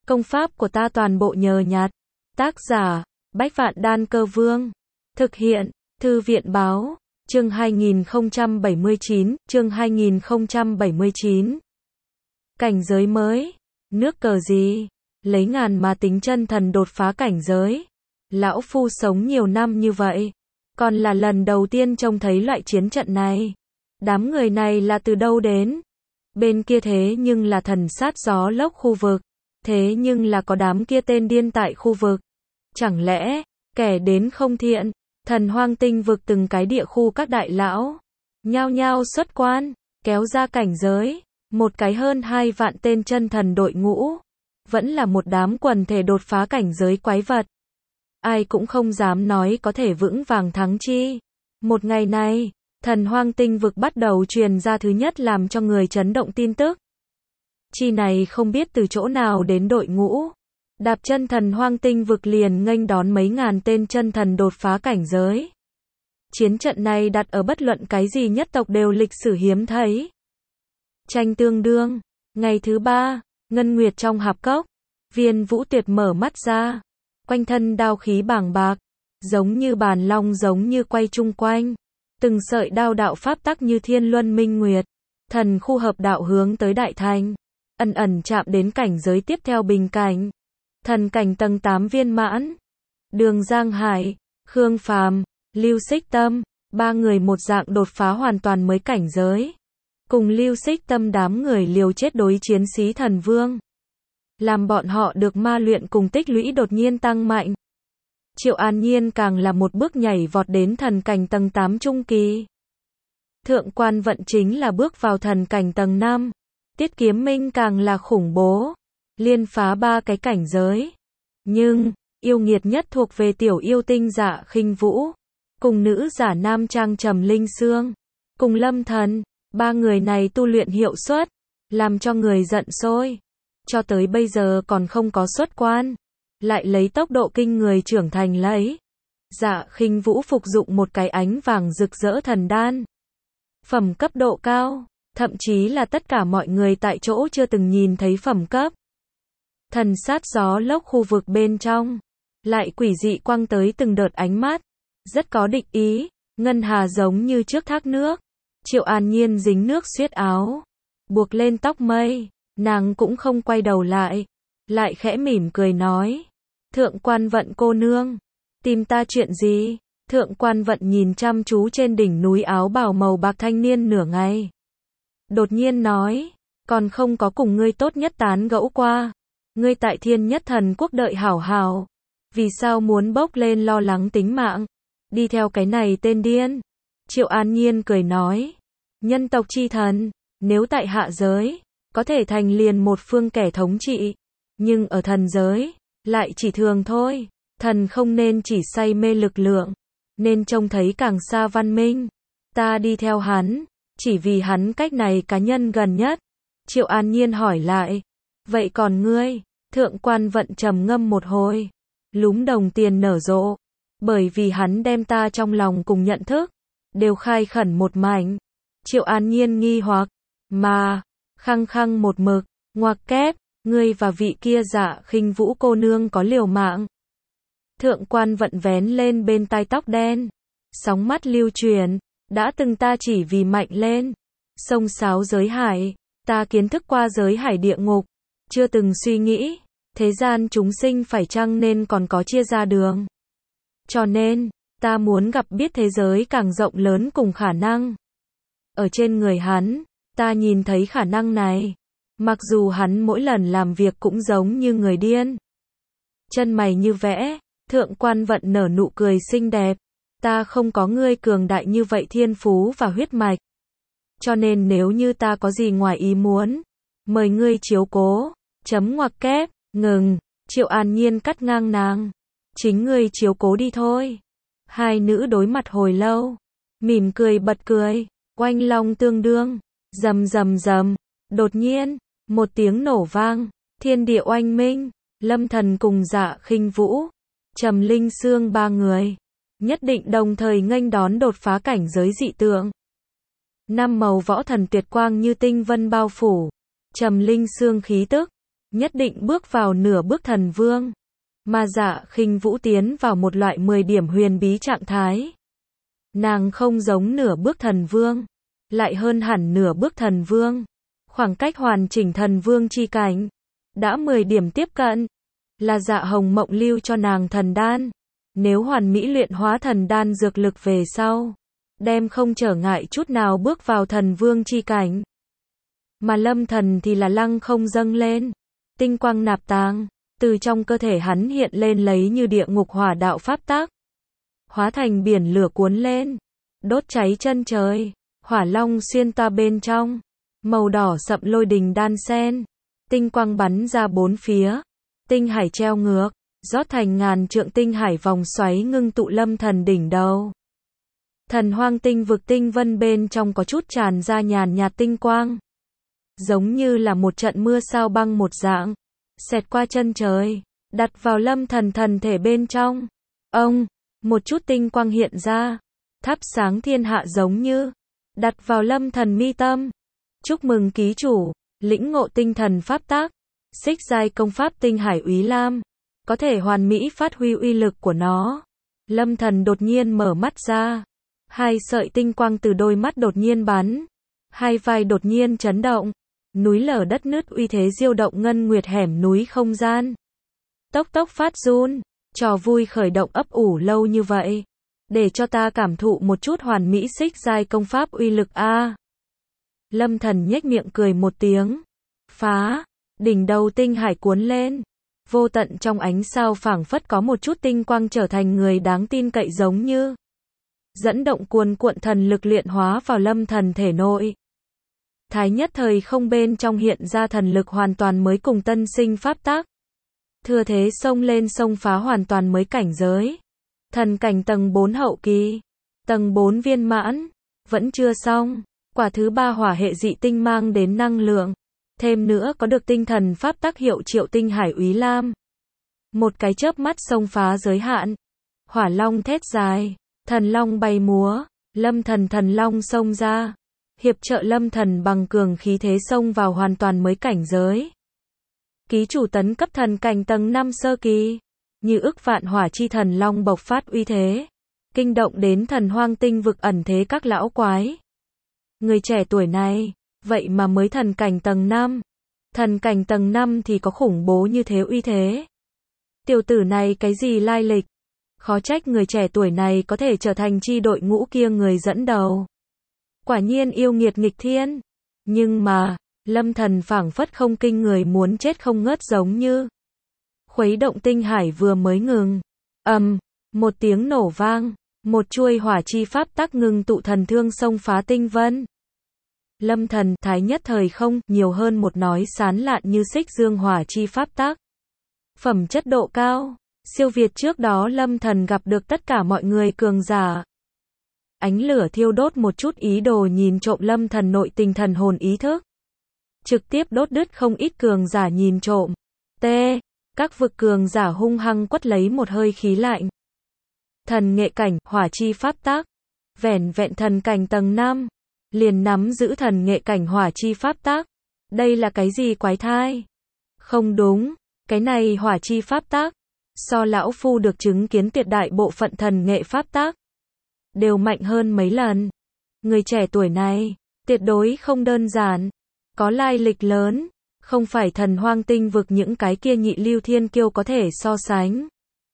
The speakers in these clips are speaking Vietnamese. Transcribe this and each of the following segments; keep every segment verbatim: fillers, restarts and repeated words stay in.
Công pháp của ta toàn bộ nhờ nhặt. Tác giả, Bách Vạn Đan Cơ Vương. Thực hiện, Thư viện báo, chương hai nghìn không trăm bảy mươi chín, chương hai nghìn không trăm bảy mươi chín. Cảnh giới mới. Nước cờ gì? Lấy ngàn mà tính chân thần đột phá cảnh giới. Lão phu sống nhiều năm như vậy, còn là lần đầu tiên trông thấy loại chiến trận này. Đám người này là từ đâu đến? Bên kia thế nhưng là thần sát gió lốc khu vực. Thế nhưng là có đám kia tên điên tại khu vực. Chẳng lẽ, kẻ đến không thiện, thần hoang tinh vực từng cái địa khu các đại lão. Nhao nhao xuất quan, kéo ra cảnh giới. Một cái hơn hai vạn tên chân thần đội ngũ. Vẫn là một đám quần thể đột phá cảnh giới quái vật. Ai cũng không dám nói có thể vững vàng thắng chi. Một ngày này, thần hoang tinh vực bắt đầu truyền ra thứ nhất làm cho người chấn động tin tức. Chi này không biết từ chỗ nào đến đội ngũ. Đạp chân thần hoang tinh vực liền nghênh đón mấy ngàn tên chân thần đột phá cảnh giới. Chiến trận này đặt ở bất luận cái gì nhất tộc đều lịch sử hiếm thấy. Tranh tương đương. Ngày thứ ba, ngân nguyệt trong hạp cốc. Viên Vũ Tuyệt mở mắt ra. Quanh thân đao khí bàng bạc. Giống như bàn long giống như quay chung quanh. Từng sợi đao đạo pháp tắc như thiên luân minh nguyệt. Thần khu hợp đạo hướng tới đại thành. Ẩn ẩn chạm đến cảnh giới tiếp theo bình cảnh. Thần cảnh tầng tám viên mãn. Đường Giang Hải, Khương Phàm, Lưu Xích Tâm, ba người một dạng đột phá hoàn toàn mới cảnh giới. Cùng Lưu Xích Tâm đám người liều chết đối chiến Xí Thần Vương. Làm bọn họ được ma luyện cùng tích lũy đột nhiên tăng mạnh. Triệu An Nhiên càng là một bước nhảy vọt đến thần cảnh tầng tám trung kỳ. Thượng Quan Vận chính là bước vào thần cảnh tầng năm. Tiết Kiếm Minh càng là khủng bố. Liên phá ba cái cảnh giới. Nhưng, yêu nghiệt nhất thuộc về tiểu yêu tinh Dạ Khinh Vũ. Cùng nữ giả nam trang Trầm Linh Sương. Cùng Lâm Thần. Ba người này tu luyện hiệu suất. Làm cho người giận sôi. Cho tới bây giờ còn không có xuất quan. Lại lấy tốc độ kinh người trưởng thành lấy. Dạ Khinh Vũ phục dụng một cái ánh vàng rực rỡ thần đan. Phẩm cấp độ cao. Thậm chí là tất cả mọi người tại chỗ chưa từng nhìn thấy phẩm cấp. Thần sát gió lốc khu vực bên trong. Lại quỷ dị quăng tới từng đợt ánh mắt. Rất có địch ý. Ngân hà giống như trước thác nước. Triệu An Nhiên dính nước xiết áo. Buộc lên tóc mây. Nàng cũng không quay đầu lại. Lại khẽ mỉm cười nói. Thượng Quan Vận cô nương. Tìm ta chuyện gì? Thượng Quan Vận nhìn chăm chú trên đỉnh núi áo bào màu bạc thanh niên nửa ngày. Đột nhiên nói. Còn không có cùng ngươi tốt nhất tán gẫu qua. Ngươi tại Thiên Nhất Thần Quốc đợi hảo hảo. Vì sao muốn bốc lên lo lắng tính mạng? Đi theo cái này tên điên. Triệu An Nhiên cười nói. Nhân tộc chi thần. Nếu tại hạ giới. Có thể thành liền một phương kẻ thống trị. Nhưng ở thần giới. Lại chỉ thường thôi. Thần không nên chỉ say mê lực lượng. Nên trông thấy càng xa văn minh. Ta đi theo hắn. Chỉ vì hắn cách này cá nhân gần nhất. Triệu An Nhiên hỏi lại. Vậy còn ngươi? Thượng Quan Vận trầm ngâm một hồi. Lúm đồng tiền nở rộ. Bởi vì hắn đem ta trong lòng cùng nhận thức. Đều khai khẩn một mảnh. Triệu An Nhiên nghi hoặc. Mà. Khăng khăng một mực. Ngoặc kép. Ngươi và vị kia Dạ Khinh Vũ cô nương có liều mạng. Thượng Quan Vận vén lên bên tai tóc đen. Sóng mắt lưu truyền. Đã từng ta chỉ vì mạnh lên. Sông sáo giới hải. Ta kiến thức qua giới hải địa ngục. Chưa từng suy nghĩ. Thế gian chúng sinh phải chăng nên còn có chia ra đường. Cho nên, ta muốn gặp biết thế giới càng rộng lớn cùng khả năng. Ở trên người hắn, ta nhìn thấy khả năng này. Mặc dù hắn mỗi lần làm việc cũng giống như người điên. Chân mày như vẽ, Thượng Quan Vận nở nụ cười xinh đẹp. Ta không có ngươi cường đại như vậy thiên phú và huyết mạch. Cho nên nếu như ta có gì ngoài ý muốn, mời ngươi chiếu cố. Chấm ngoặc kép, ngừng. Triệu An Nhiên cắt ngang nàng. Chính ngươi chiếu cố đi thôi. Hai nữ đối mặt hồi lâu. Mỉm cười bật cười. Oanh long tương đương. Rầm rầm rầm. Đột nhiên, một tiếng nổ vang. Thiên địa oanh minh. Lâm Thần cùng Dạ Khinh Vũ. Trầm Linh Sương ba người. Nhất định đồng thời nghênh đón đột phá cảnh giới dị tượng. Năm màu võ thần tuyệt quang như tinh vân bao phủ. Trầm Linh Sương khí tức. nhất định bước vào nửa bước thần vương. Mà Dạ Khinh Vũ tiến vào một loại mười điểm huyền bí trạng thái. Nàng không giống nửa bước thần vương, lại hơn hẳn nửa bước thần vương. Khoảng cách hoàn chỉnh thần vương chi cảnh đã mười điểm tiếp cận, là Dạ Hồng Mộng lưu cho nàng thần đan. Nếu hoàn mỹ luyện hóa thần đan dược lực về sau, đem không trở ngại chút nào bước vào thần vương chi cảnh. Mà Lâm Thần thì là lăng không dâng lên, tinh quang nạp tàng, từ trong cơ thể hắn hiện lên lấy như địa ngục hỏa đạo pháp tác, hóa thành biển lửa cuốn lên, đốt cháy chân trời, hỏa long xuyên toa bên trong, màu đỏ sậm lôi đình đan sen, tinh quang bắn ra bốn phía, tinh hải treo ngược, rót thành ngàn trượng tinh hải vòng xoáy ngưng tụ Lâm Thần đỉnh đầu. Thần hoang tinh vực tinh vân bên trong có chút tràn ra nhàn nhạt tinh quang, giống như là một trận mưa sao băng một dạng, xẹt qua chân trời, đặt vào Lâm Thần thần thể bên trong. Ông, một chút tinh quang hiện ra, thắp sáng thiên hạ giống như, đặt vào Lâm Thần mi tâm. Chúc mừng ký chủ, lĩnh ngộ tinh thần pháp tác, xích giai công pháp tinh hải úy lam, có thể hoàn mỹ phát huy uy lực của nó. Lâm Thần đột nhiên mở mắt ra, hai sợi tinh quang từ đôi mắt đột nhiên bắn, hai vai đột nhiên chấn động, núi lở đất nứt uy thế diêu động ngân nguyệt hẻm núi không gian. Tốc tốc phát run, trò vui khởi động ấp ủ lâu như vậy, để cho ta cảm thụ một chút hoàn mỹ xích giai công pháp uy lực a. Lâm Thần nhếch miệng cười một tiếng, phá, đỉnh đầu tinh hải cuốn lên, vô tận trong ánh sao phảng phất có một chút tinh quang trở thành người đáng tin cậy giống như, dẫn động cuồn cuộn thần lực luyện hóa vào Lâm Thần thể nội. Thái nhất thời không bên trong hiện ra thần lực hoàn toàn mới cùng tân sinh pháp tác. Thừa thế xông lên xông phá hoàn toàn mới cảnh giới. Thần cảnh tầng bốn hậu kỳ, tầng bốn viên mãn, vẫn chưa xong. Quả thứ ba hỏa hệ dị tinh mang đến năng lượng, thêm nữa có được tinh thần pháp tác hiệu triệu tinh hải úy lam. Một cái chớp mắt xông phá giới hạn. Hỏa long thét dài, thần long bay múa, Lâm Thần thần long xông ra, hiệp trợ Lâm Thần bằng cường khí thế xông vào hoàn toàn mới cảnh giới. Ký chủ tấn cấp thần cảnh tầng năm sơ kỳ, như ức vạn hỏa chi thần long bộc phát uy thế, kinh động đến thần hoang tinh vực ẩn thế các lão quái. Người trẻ tuổi này, vậy mà mới thần cảnh tầng năm. Thần cảnh tầng năm thì có khủng bố như thế uy thế. Tiểu tử này cái gì lai lịch? Khó trách người trẻ tuổi này có thể trở thành chi đội ngũ kia người dẫn đầu. Quả nhiên yêu nghiệt nghịch thiên. Nhưng mà, Lâm Thần phảng phất không kinh người muốn chết không ngớt giống như. Khuấy động tinh hải vừa mới ngừng. Ầm, um, một tiếng nổ vang, một chuôi hỏa chi pháp tác ngừng tụ thần thương xông phá tinh vân. Lâm Thần, thái nhất thời không, nhiều hơn một nói sán lạn như xích dương hỏa chi pháp tác. Phẩm chất độ cao, siêu việt trước đó Lâm Thần gặp được tất cả mọi người cường giả. Ánh lửa thiêu đốt một chút ý đồ nhìn trộm Lâm Thần nội tình thần hồn ý thức. Trực tiếp đốt đứt không ít cường giả nhìn trộm. T. Các vực cường giả hung hăng quất lấy một hơi khí lạnh. Thần nghệ cảnh, hỏa chi pháp tác. Vẻn vẹn thần cảnh tầng năm. Liền nắm giữ thần nghệ cảnh hỏa chi pháp tác. Đây là cái gì quái thai? Không đúng, cái này hỏa chi pháp tác. So lão phu được chứng kiến tuyệt đại bộ phận thần nghệ pháp tác. Đều mạnh hơn mấy lần. Người trẻ tuổi này, tuyệt đối không đơn giản. Có lai lịch lớn. Không phải thần hoang tinh vực những cái kia nhị lưu thiên kiêu có thể so sánh.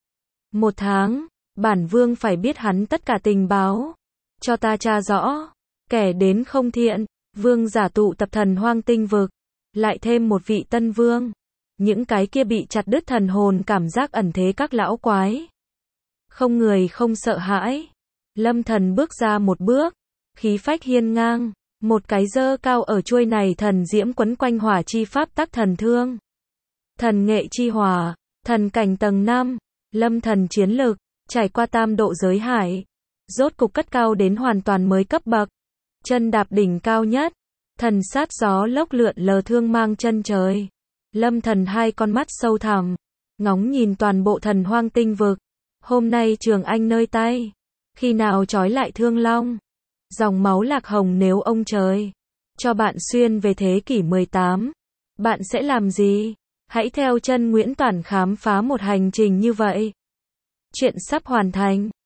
Một tháng, bản vương phải biết hắn tất cả tình báo. Cho ta tra rõ. Kẻ đến không thiện, vương giả tụ tập thần hoang tinh vực. Lại thêm một vị tân vương. Những cái kia bị chặt đứt thần hồn cảm giác ẩn thế các lão quái. Không người không sợ hãi. Lâm Thần bước ra một bước. Khí phách hiên ngang. Một cái dơ cao ở chuôi này thần diễm quấn quanh hỏa chi pháp tác thần thương. Thần nghệ chi hỏa. Thần cảnh tầng năm. Lâm Thần chiến lực. Trải qua tam độ giới hải. Rốt cục cất cao đến hoàn toàn mới cấp bậc. Chân đạp đỉnh cao nhất. Thần sát gió lốc lượn lờ thương mang chân trời. Lâm Thần hai con mắt sâu thẳm. Ngóng nhìn toàn bộ thần hoang tinh vực. Hôm nay Trường Anh nơi tay. Khi nào trói lại Thương Long. Dòng máu lạc hồng nếu ông trời. Cho bạn xuyên về thế kỷ mười tám. Bạn sẽ làm gì? Hãy theo chân Nguyễn Toản khám phá một hành trình như vậy. Chuyện sắp hoàn thành.